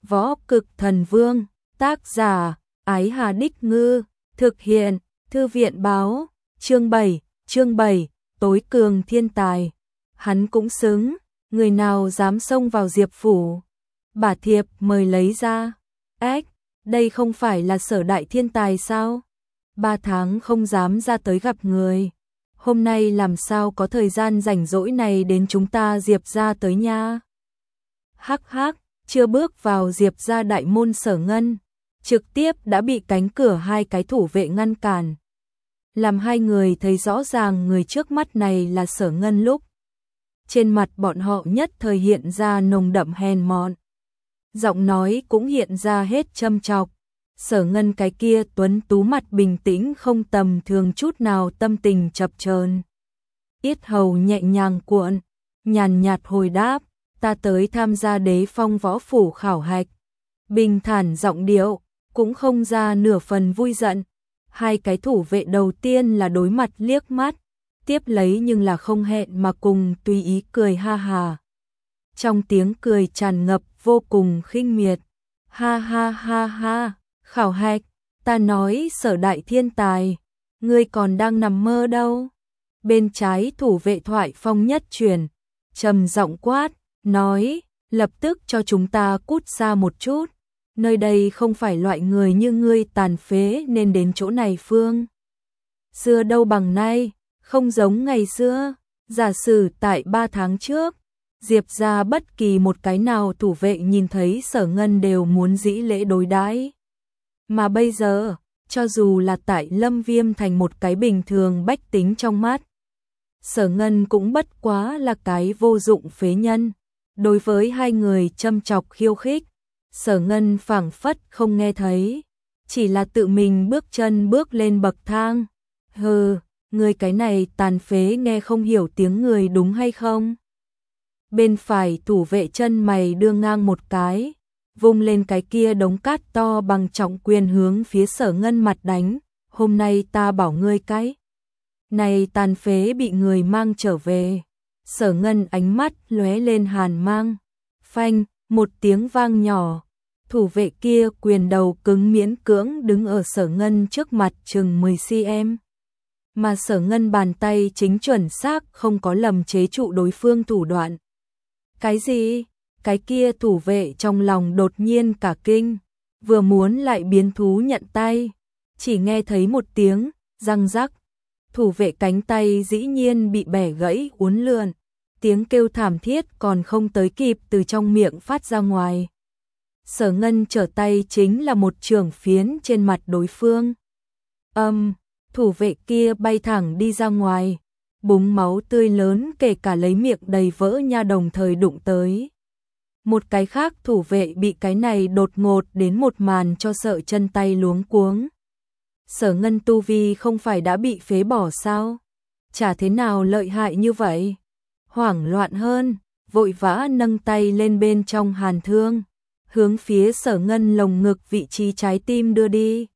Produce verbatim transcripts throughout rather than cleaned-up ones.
Võ Cực Thần Vương, tác giả, Ái Hà Đích Ngư, thực hiện, Thư viện báo, chương bảy, chương bảy, tối cường thiên tài. Hắn cũng xứng, người nào dám xông vào Diệp phủ. Bả thiệp mời lấy ra. Ếch, đây không phải là Sở đại thiên tài sao? Ba tháng không dám ra tới gặp người. Hôm nay làm sao có thời gian rảnh rỗi này đến chúng ta Diệp gia tới nha? Hắc hắc, chưa bước vào Diệp gia đại môn Sở Ngân, trực tiếp đã bị cánh cửa hai cái thủ vệ ngăn cản. Làm hai người thấy rõ ràng người trước mắt này là Sở Ngân lúc. Trên mặt bọn họ nhất thời hiện ra nồng đậm hèn mọn. Giọng nói cũng hiện ra hết châm chọc. Sở Ngân cái kia tuấn tú mặt bình tĩnh không tầm thường chút nào, tâm tình chập chờn. Yết hầu nhẹ nhàng cuộn, nhàn nhạt hồi đáp, ta tới tham gia Đế Phong võ phủ khảo hạch. Bình thản giọng điệu, cũng không ra nửa phần vui giận. Hai cái thủ vệ đầu tiên là đối mặt liếc mắt, tiếp lấy nhưng là không hẹn mà cùng tùy ý cười ha hà. Trong tiếng cười tràn ngập vô cùng khinh miệt. Ha ha ha ha, khảo hạch, ta nói Sở đại thiên tài, ngươi còn đang nằm mơ đâu. Bên trái thủ vệ thoại phong nhất truyền, trầm giọng quát, nói, lập tức cho chúng ta cút xa một chút. Nơi đây không phải loại người như ngươi tàn phế nên đến chỗ này phương. Xưa đâu bằng nay, không giống ngày xưa. Giả sử tại ba tháng trước, Diệp gia bất kỳ một cái nào thủ vệ nhìn thấy Sở Ngân đều muốn dĩ lễ đối đãi. Mà bây giờ, cho dù là tại Lâm Viêm thành một cái bình thường bách tính trong mắt, Sở Ngân cũng bất quá là cái vô dụng phế nhân. Đối với hai người châm chọc khiêu khích, Sở Ngân phảng phất không nghe thấy, chỉ là tự mình bước chân bước lên bậc thang. Hừ, người cái này tàn phế nghe không hiểu tiếng người đúng hay không? Bên phải thủ vệ chân mày đưa ngang một cái, vung lên cái kia đống cát to bằng trọng quyền hướng phía Sở Ngân mặt đánh. Hôm nay ta bảo ngươi cái này tàn phế bị người mang trở về. Sở Ngân ánh mắt lóe lên hàn mang. Phanh, một tiếng vang nhỏ. Thủ vệ kia quyền đầu cứng miễn cưỡng đứng ở Sở Ngân trước mặt chừng mười xăng-ti-mét. Mà Sở Ngân bàn tay chính chuẩn xác không có lầm chế trụ đối phương thủ đoạn. Cái gì? Cái kia thủ vệ trong lòng đột nhiên cả kinh, vừa muốn lại biến thú nhận tay, chỉ nghe thấy một tiếng răng rắc, thủ vệ cánh tay dĩ nhiên bị bẻ gãy uốn lượn, tiếng kêu thảm thiết còn không tới kịp từ trong miệng phát ra ngoài. Sở Ngân trở tay chính là một chưởng phiến trên mặt đối phương. Âm, thủ vệ kia bay thẳng đi ra ngoài, búng máu tươi lớn kể cả lấy miệng đầy vỡ nha đồng thời đụng tới. Một cái khác thủ vệ bị cái này đột ngột đến một màn cho sợ chân tay luống cuống. Sở Ngân tu vi không phải đã bị phế bỏ sao? Chả thế nào lợi hại như vậy. Hoảng loạn hơn, vội vã nâng tay lên bên trong hàn thương, hướng phía Sở Ngân lồng ngực vị trí trái tim đưa đi.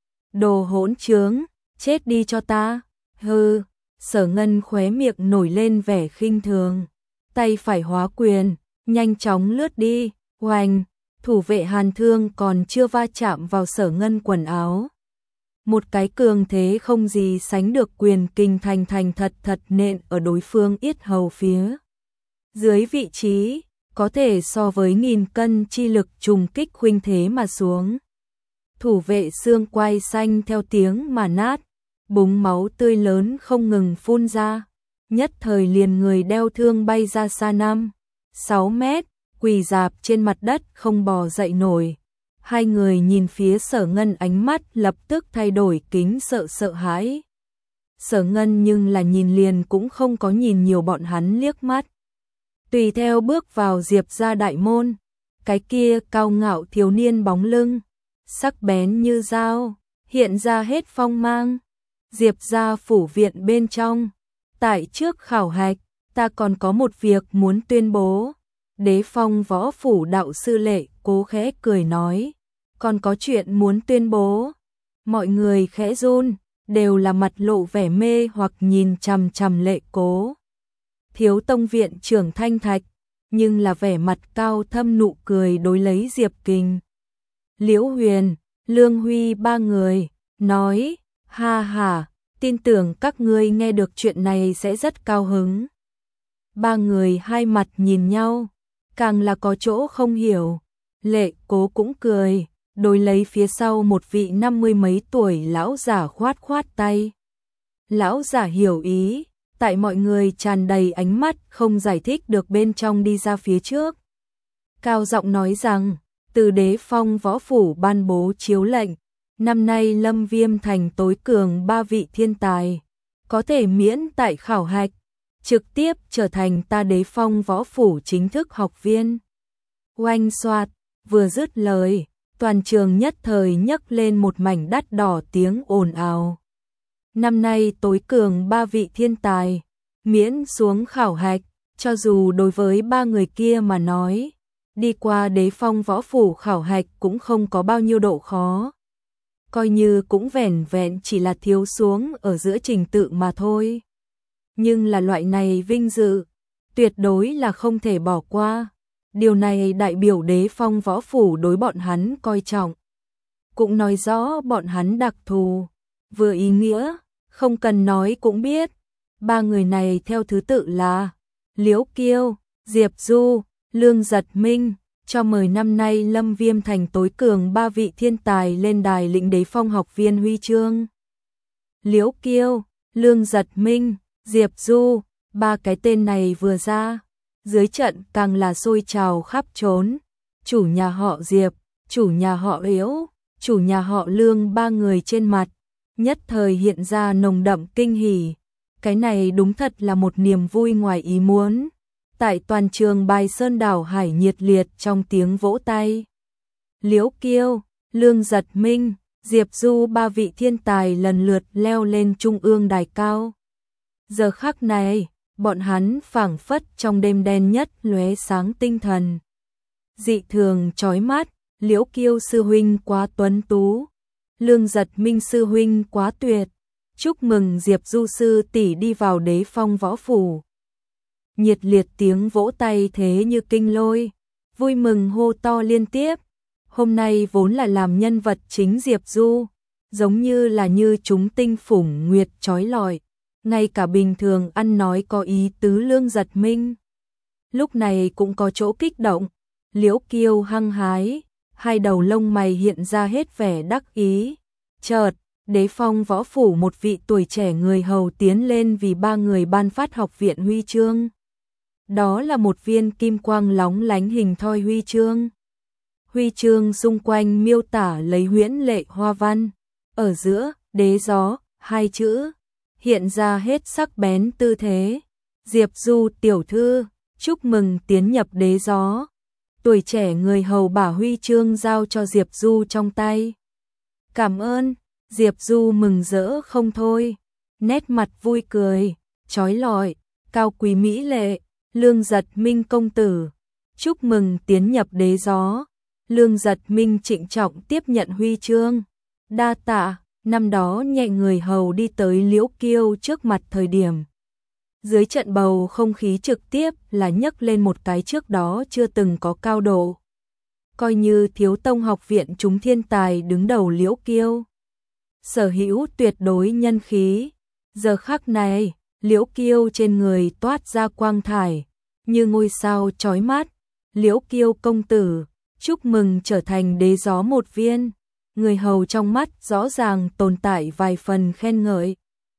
Đồ hỗn trướng, chết đi cho ta. Hừ, Sở Ngân khóe miệng nổi lên vẻ khinh thường, tay phải hóa quyền, nhanh chóng lướt đi. Oanh, thủ vệ hàn thương còn chưa va chạm vào Sở Ngân quần áo, một cái cường thế không gì sánh được quyền kinh thành thành thật thật nện ở đối phương yết hầu phía dưới vị trí, có thể so với nghìn cân chi lực trùng kích khuynh thế mà xuống. Thủ vệ xương quai xanh theo tiếng mà nát, búng máu tươi lớn không ngừng phun ra, nhất thời liền người đeo thương bay ra xa năm, sáu mét, quỳ rạp trên mặt đất không bò dậy nổi. Hai người nhìn phía Sở Ngân ánh mắt lập tức thay đổi kính sợ sợ hãi. Sở Ngân nhưng là nhìn liền cũng không có nhìn nhiều bọn hắn liếc mắt. Tùy theo bước vào Diệp gia đại môn, cái kia cao ngạo thiếu niên bóng lưng, sắc bén như dao, hiện ra hết phong mang. Diệp gia phủ viện bên trong, tại trước khảo hạch, ta còn có một việc muốn tuyên bố. Đế Phong võ phủ đạo sư Lệ Cố khẽ cười nói, còn có chuyện muốn tuyên bố. Mọi người khẽ run, đều là mặt lộ vẻ mê hoặc nhìn chằm chằm Lệ Cố. Thiếu tông viện trưởng Thanh Thạch, nhưng là vẻ mặt cao thâm nụ cười đối lấy Diệp Kình. Liễu Huyền, Lương Huy ba người, nói, ha ha, tin tưởng các ngươi nghe được chuyện này sẽ rất cao hứng. Ba người hai mặt nhìn nhau, càng là có chỗ không hiểu. Lệ Cố cũng cười, đối lấy phía sau một vị năm mươi mấy tuổi lão giả khoát khoát tay. Lão giả hiểu ý, tại mọi người tràn đầy ánh mắt không giải thích được bên trong đi ra phía trước. Cao giọng nói rằng, từ Đế Phong Võ Phủ ban bố chiếu lệnh, năm nay Lâm Viêm thành tối cường ba vị thiên tài, có thể miễn tại khảo hạch, trực tiếp trở thành ta Đế Phong Võ Phủ chính thức học viên. Oanh xoạt, vừa dứt lời, toàn trường nhất thời nhấc lên một mảnh đắt đỏ tiếng ồn ào. Năm nay tối cường ba vị thiên tài, miễn xuống khảo hạch, cho dù đối với ba người kia mà nói, đi qua Đế Phong Võ Phủ khảo hạch cũng không có bao nhiêu độ khó. Coi như cũng vẻn vẹn chỉ là thiếu xuống ở giữa trình tự mà thôi. Nhưng là loại này vinh dự, tuyệt đối là không thể bỏ qua. Điều này đại biểu Đế Phong Võ Phủ đối bọn hắn coi trọng. Cũng nói rõ bọn hắn đặc thù, vừa ý nghĩa, không cần nói cũng biết. Ba người này theo thứ tự là Liễu Kiêu, Diệp Du, Lương Giật Minh, cho mời năm nay Lâm Viêm thành tối cường ba vị thiên tài lên đài lĩnh Đế Phong học viên huy chương. Liễu Kiêu, Lương Giật Minh, Diệp Du, ba cái tên này vừa ra, dưới trận càng là sôi trào khắp trốn. Chủ nhà họ Diệp, chủ nhà họ Liễu, chủ nhà họ Lương, ba người trên mặt nhất thời hiện ra nồng đậm kinh hỉ. Cái này đúng thật là một niềm vui ngoài ý muốn. Tại toàn trường Bài Sơn Đảo Hải nhiệt liệt trong tiếng vỗ tay. Liễu Kiêu, Lương Giật Minh, Diệp Du, ba vị thiên tài lần lượt leo lên trung ương đài cao. Giờ khắc này, bọn hắn phảng phất trong đêm đen nhất lóe sáng tinh thần. Dị thường chói mắt, Liễu Kiêu sư huynh quá tuấn tú, Lương Giật Minh sư huynh quá tuyệt. Chúc mừng Diệp Du sư tỷ đi vào Đế Phong Võ Phủ. Nhiệt liệt tiếng vỗ tay thế như kinh lôi, vui mừng hô to liên tiếp. Hôm nay vốn là làm nhân vật chính Diệp Du, giống như là như chúng tinh phủng nguyệt chói lọi, ngay cả bình thường ăn nói có ý tứ Lương Giật Minh lúc này cũng có chỗ kích động. Liễu Kiêu hăng hái, hai đầu lông mày hiện ra hết vẻ đắc ý. Chợt, Đế Phong Võ Phủ một vị tuổi trẻ người hầu tiến lên vì ba người ban phát học viện huy chương. Đó là một viên kim quang lóng lánh hình thoi huy chương. Huy chương xung quanh miêu tả lấy huyễn lệ hoa văn, ở giữa đế gió hai chữ hiện ra hết sắc bén tư thế. Diệp Du tiểu thư, chúc mừng tiến nhập đế gió. Tuổi trẻ người hầu bả huy chương giao cho Diệp Du trong tay. Cảm ơn. Diệp Du mừng rỡ không thôi, nét mặt vui cười, chói lọi, cao quý mỹ lệ. Lương Giật Minh công tử, chúc mừng tiến nhập đế gió. Lương Giật Minh trịnh trọng tiếp nhận huy chương. Đa tạ. Năm đó nhẹ người hầu đi tới Liễu Kiêu trước mặt thời điểm, dưới trận bầu không khí trực tiếp là nhấc lên một cái trước đó chưa từng có cao độ. Coi như thiếu tông học viện chúng thiên tài đứng đầu Liễu Kiêu, sở hữu tuyệt đối nhân khí. Giờ khắc này, Liễu Kiêu trên người toát ra quang thải, như ngôi sao chói mắt. Liễu Kiêu công tử, chúc mừng trở thành đế gió một viên. Người hầu trong mắt rõ ràng tồn tại vài phần khen ngợi.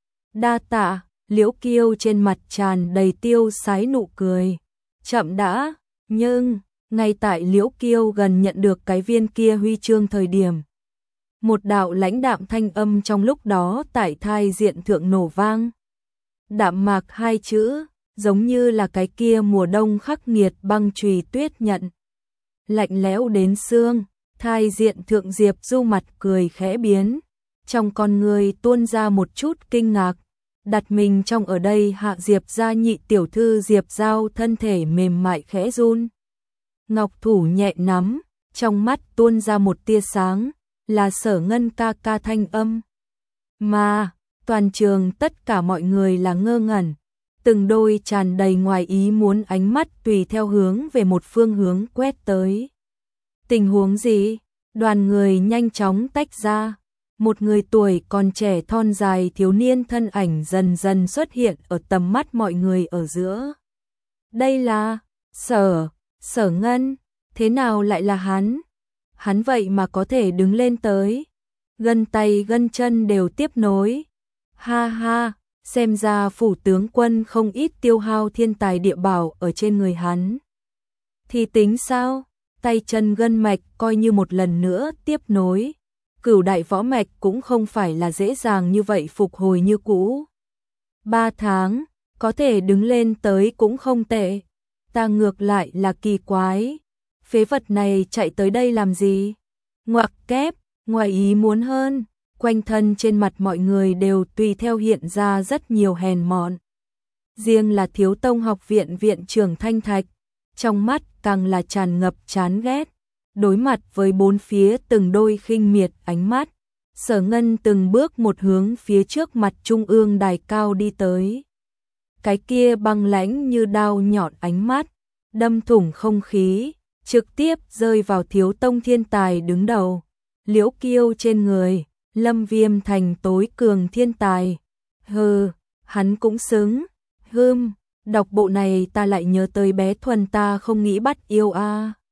Đa tạ. Liễu Kiêu trên mặt tràn đầy tiêu sái nụ cười. Chậm đã, nhưng ngay tại Liễu Kiêu gần nhận được cái viên kia huy chương thời điểm, một đạo lãnh đạm thanh âm trong lúc đó tại thai diện thượng nổ vang. Đạm mạc hai chữ, giống như là cái kia mùa đông khắc nghiệt băng chùy tuyết nhận, lạnh lẽo đến xương. Thai diện thượng Diệp Du mặt cười khẽ biến, trong con người tuôn ra một chút kinh ngạc. Đặt mình trong ở đây hạ Diệp gia nhị tiểu thư Diệp Giao thân thể mềm mại khẽ run. Ngọc thủ nhẹ nắm, trong mắt tuôn ra một tia sáng, là Sở Ngân ca ca thanh âm. Mà, toàn trường tất cả mọi người là ngơ ngẩn, từng đôi tràn đầy ngoài ý muốn ánh mắt tùy theo hướng về một phương hướng quét tới. Tình huống gì? Đoàn người nhanh chóng tách ra. Một người tuổi còn trẻ thon dài thiếu niên thân ảnh dần dần xuất hiện ở tầm mắt mọi người ở giữa. Đây là Sở, Sở Ngân, thế nào lại là hắn? Hắn vậy mà có thể đứng lên tới. Gân tay gân chân đều tiếp nối. Ha ha, xem ra phủ tướng quân không ít tiêu hao thiên tài địa bảo ở trên người hắn. Thì tính sao? Tay chân gân mạch coi như một lần nữa tiếp nối. Cửu đại võ mạch cũng không phải là dễ dàng như vậy phục hồi như cũ. Ba tháng, có thể đứng lên tới cũng không tệ. Ta ngược lại là kỳ quái. Phế vật này chạy tới đây làm gì? Ngoặc kép, ngoài ý muốn hơn. Quanh thân trên mặt mọi người đều tùy theo hiện ra rất nhiều hèn mọn. Riêng là Thiếu Tông học viện viện trưởng Thanh Thạch, trong mắt càng là tràn ngập chán ghét. Đối mặt với bốn phía từng đôi khinh miệt ánh mắt, Sở Ngân từng bước một hướng phía trước mặt trung ương đài cao đi tới. Cái kia băng lãnh như đao nhọn ánh mắt, đâm thủng không khí, trực tiếp rơi vào Thiếu Tông thiên tài đứng đầu. Liễu Kiêu trên người, Lâm Viêm thành tối cường thiên tài. Hừ, hắn cũng xứng. Hừm, đọc bộ này ta lại nhớ tới bé Thuần ta không nghĩ bắt yêu a.